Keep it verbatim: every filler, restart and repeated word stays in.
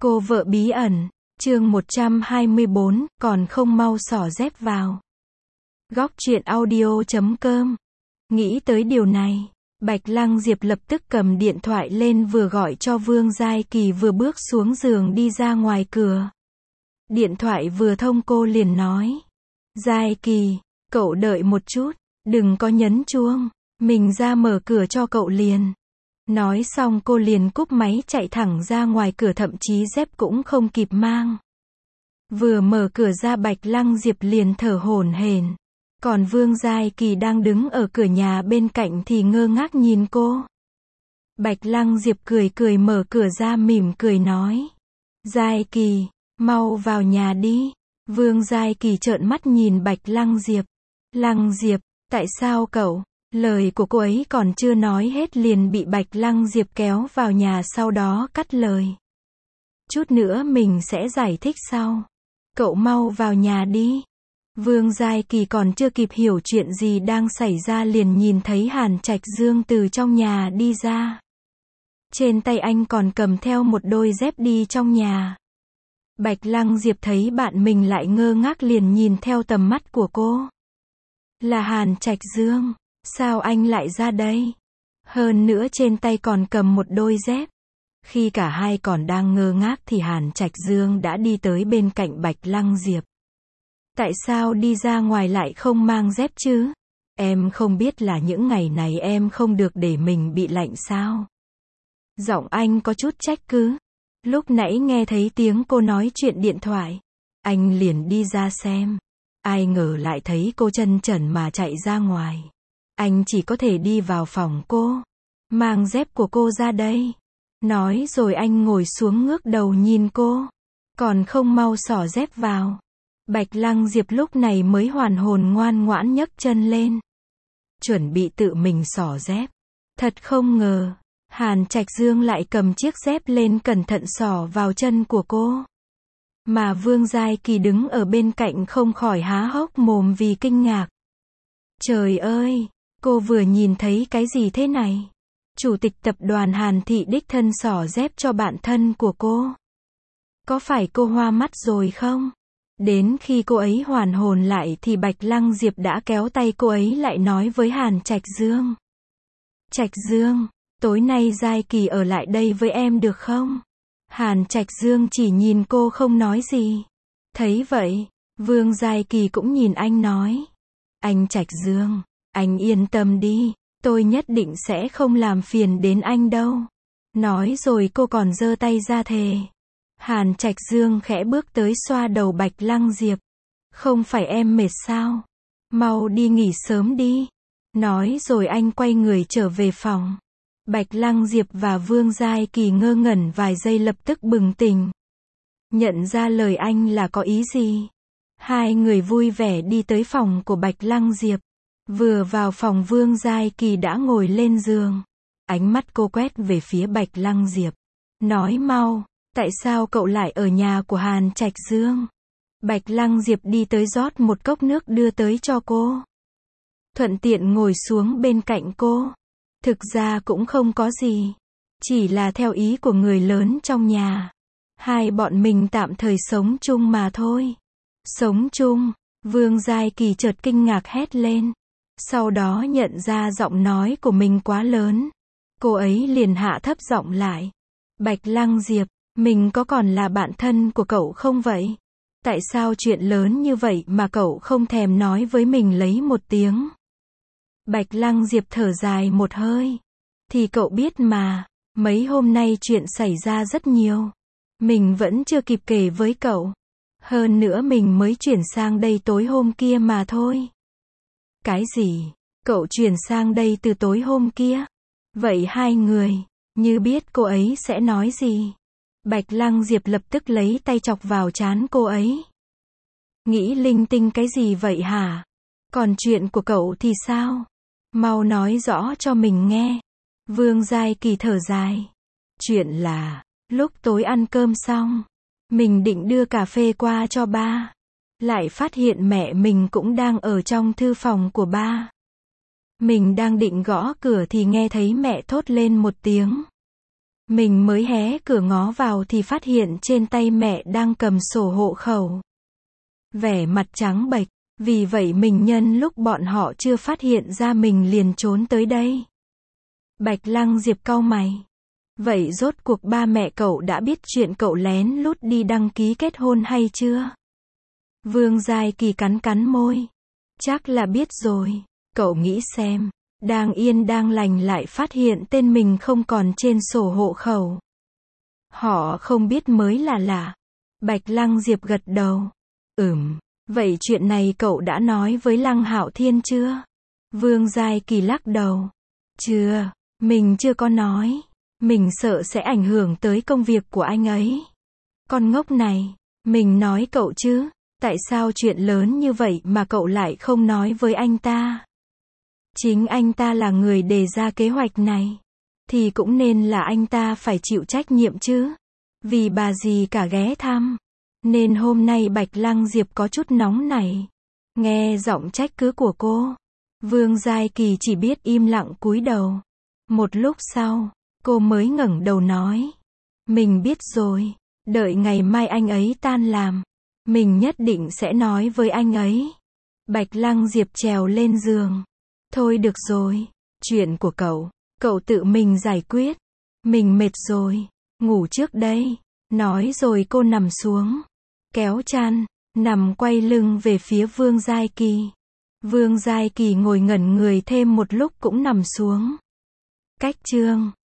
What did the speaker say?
Cô vợ bí ẩn, chương một trăm hai mươi bốn, còn không mau xỏ dép vào. Góc truyện audio chấm com. Nghĩ tới điều này, Bạch Lăng Diệp lập tức cầm điện thoại lên vừa gọi cho Vương Giai Kỳ vừa bước xuống giường đi ra ngoài cửa. Điện thoại vừa thông cô liền nói. Giai Kỳ, cậu đợi một chút, đừng có nhấn chuông, mình ra mở cửa cho cậu liền. Nói xong cô liền cúp máy chạy thẳng ra ngoài cửa, thậm chí dép cũng không kịp mang. Vừa mở cửa ra Bạch Lăng Diệp liền thở hổn hển. Còn Vương Giai Kỳ đang đứng ở cửa nhà bên cạnh thì ngơ ngác nhìn cô. Bạch Lăng Diệp cười cười mở cửa ra mỉm cười nói. Giai Kỳ, mau vào nhà đi. Vương Giai Kỳ trợn mắt nhìn Bạch Lăng Diệp. Lăng Diệp, tại sao cậu? Lời của cô ấy còn chưa nói hết liền bị Bạch Lăng Diệp kéo vào nhà, sau đó cắt lời. Chút nữa mình sẽ giải thích sau. Cậu mau vào nhà đi. Vương Giai Kỳ còn chưa kịp hiểu chuyện gì đang xảy ra liền nhìn thấy Hàn Trạch Dương từ trong nhà đi ra. Trên tay anh còn cầm theo một đôi dép đi trong nhà. Bạch Lăng Diệp thấy bạn mình lại ngơ ngác liền nhìn theo tầm mắt của cô. Là Hàn Trạch Dương. Sao anh lại ra đây? Hơn nữa trên tay còn cầm một đôi dép. Khi cả hai còn đang ngơ ngác thì Hàn Trạch Dương đã đi tới bên cạnh Bạch Lăng Diệp. Tại sao đi ra ngoài lại không mang dép chứ? Em không biết là những ngày này em không được để mình bị lạnh sao? Giọng anh có chút trách cứ. Lúc nãy nghe thấy tiếng cô nói chuyện điện thoại, anh liền đi ra xem. Ai ngờ lại thấy cô chân trần mà chạy ra ngoài. Anh chỉ có thể đi vào phòng cô, mang dép của cô ra đây. Nói rồi anh ngồi xuống ngước đầu nhìn cô. Còn không mau xỏ dép vào. Bạch Lăng Diệp lúc này mới hoàn hồn ngoan ngoãn nhấc chân lên. Chuẩn bị tự mình xỏ dép. Thật không ngờ, Hàn Trạch Dương lại cầm chiếc dép lên cẩn thận xỏ vào chân của cô. Mà Vương Giai Kỳ đứng ở bên cạnh không khỏi há hốc mồm vì kinh ngạc. Trời ơi! Cô vừa nhìn thấy cái gì thế này? Chủ tịch tập đoàn Hàn Thị đích thân xỏ dép cho bạn thân của cô. Có phải cô hoa mắt rồi không? Đến khi cô ấy hoàn hồn lại thì Bạch Lăng Diệp đã kéo tay cô ấy lại nói với Hàn Trạch Dương. Trạch Dương, tối nay Giai Kỳ ở lại đây với em được không? Hàn Trạch Dương chỉ nhìn cô không nói gì. Thấy vậy, Vương Giai Kỳ cũng nhìn anh nói. Anh Trạch Dương, anh yên tâm đi, tôi nhất định sẽ không làm phiền đến anh đâu. Nói rồi cô còn giơ tay ra thề. Hàn Trạch Dương khẽ bước tới xoa đầu Bạch Lăng Diệp. Không phải em mệt sao? Mau đi nghỉ sớm đi. Nói rồi anh quay người trở về phòng. Bạch Lăng Diệp và Vương Giai Kỳ ngơ ngẩn vài giây lập tức bừng tỉnh. Nhận ra lời anh là có ý gì. Hai người vui vẻ đi tới phòng của Bạch Lăng Diệp. Vừa vào phòng Vương Giai Kỳ đã ngồi lên giường. Ánh mắt cô quét về phía Bạch Lăng Diệp. Nói mau, tại sao cậu lại ở nhà của Hàn Trạch Dương? Bạch Lăng Diệp đi tới rót một cốc nước đưa tới cho cô. Thuận tiện ngồi xuống bên cạnh cô. Thực ra cũng không có gì. Chỉ là theo ý của người lớn trong nhà. Hai bọn mình tạm thời sống chung mà thôi. Sống chung? Vương Giai Kỳ chợt kinh ngạc hét lên. Sau đó nhận ra giọng nói của mình quá lớn. Cô ấy liền hạ thấp giọng lại. Bạch Lăng Diệp, mình có còn là bạn thân của cậu không vậy? Tại sao chuyện lớn như vậy mà cậu không thèm nói với mình lấy một tiếng? Bạch Lăng Diệp thở dài một hơi. Thì cậu biết mà, mấy hôm nay chuyện xảy ra rất nhiều. Mình vẫn chưa kịp kể với cậu. Hơn nữa mình mới chuyển sang đây tối hôm kia mà thôi. Cái gì? Cậu chuyển sang đây từ tối hôm kia? Vậy hai người, như biết cô ấy sẽ nói gì? Bạch Lăng Diệp lập tức lấy tay chọc vào trán cô ấy. Nghĩ linh tinh cái gì vậy hả? Còn chuyện của cậu thì sao? Mau nói rõ cho mình nghe. Vương Giai Kỳ thở dài. Chuyện là, lúc tối ăn cơm xong, mình định đưa cà phê qua cho ba. Lại phát hiện mẹ mình cũng đang ở trong thư phòng của ba. Mình đang định gõ cửa thì nghe thấy mẹ thốt lên một tiếng. Mình mới hé cửa ngó vào thì phát hiện trên tay mẹ đang cầm sổ hộ khẩu. Vẻ mặt trắng bệch, vì vậy mình nhân lúc bọn họ chưa phát hiện ra mình liền trốn tới đây. Bạch Lăng Diệp cau mày. Vậy rốt cuộc ba mẹ cậu đã biết chuyện cậu lén lút đi đăng ký kết hôn hay chưa? Vương Giai Kỳ cắn cắn môi. Chắc là biết rồi. Cậu nghĩ xem, đang yên đang lành lại phát hiện tên mình không còn trên sổ hộ khẩu. Họ không biết mới là lạ. Bạch Lăng Diệp gật đầu. Ừm, vậy chuyện này cậu đã nói với Lăng Hạo Thiên chưa? Vương Giai Kỳ lắc đầu. Chưa, mình chưa có nói. Mình sợ sẽ ảnh hưởng tới công việc của anh ấy. Con ngốc này, mình nói cậu chứ, tại sao chuyện lớn như vậy mà cậu lại không nói với anh ta? Chính anh ta là người đề ra kế hoạch này, thì cũng nên là anh ta phải chịu trách nhiệm chứ. Vì bà dì cả ghé thăm, nên hôm nay Bạch Lăng Diệp có chút nóng nảy. Nghe giọng trách cứ của cô, Vương Giai Kỳ chỉ biết im lặng cúi đầu. Một lúc sau, cô mới ngẩng đầu nói. Mình biết rồi, đợi ngày mai anh ấy tan làm, mình nhất định sẽ nói với anh ấy. Bạch Lăng Diệp trèo lên giường. Thôi được rồi, chuyện của cậu, cậu tự mình giải quyết. Mình mệt rồi, ngủ trước đây. Nói rồi cô nằm xuống, kéo chăn, nằm quay lưng về phía Vương Giai Kỳ. Vương Giai Kỳ ngồi ngẩn người thêm một lúc cũng nằm xuống. Cách chương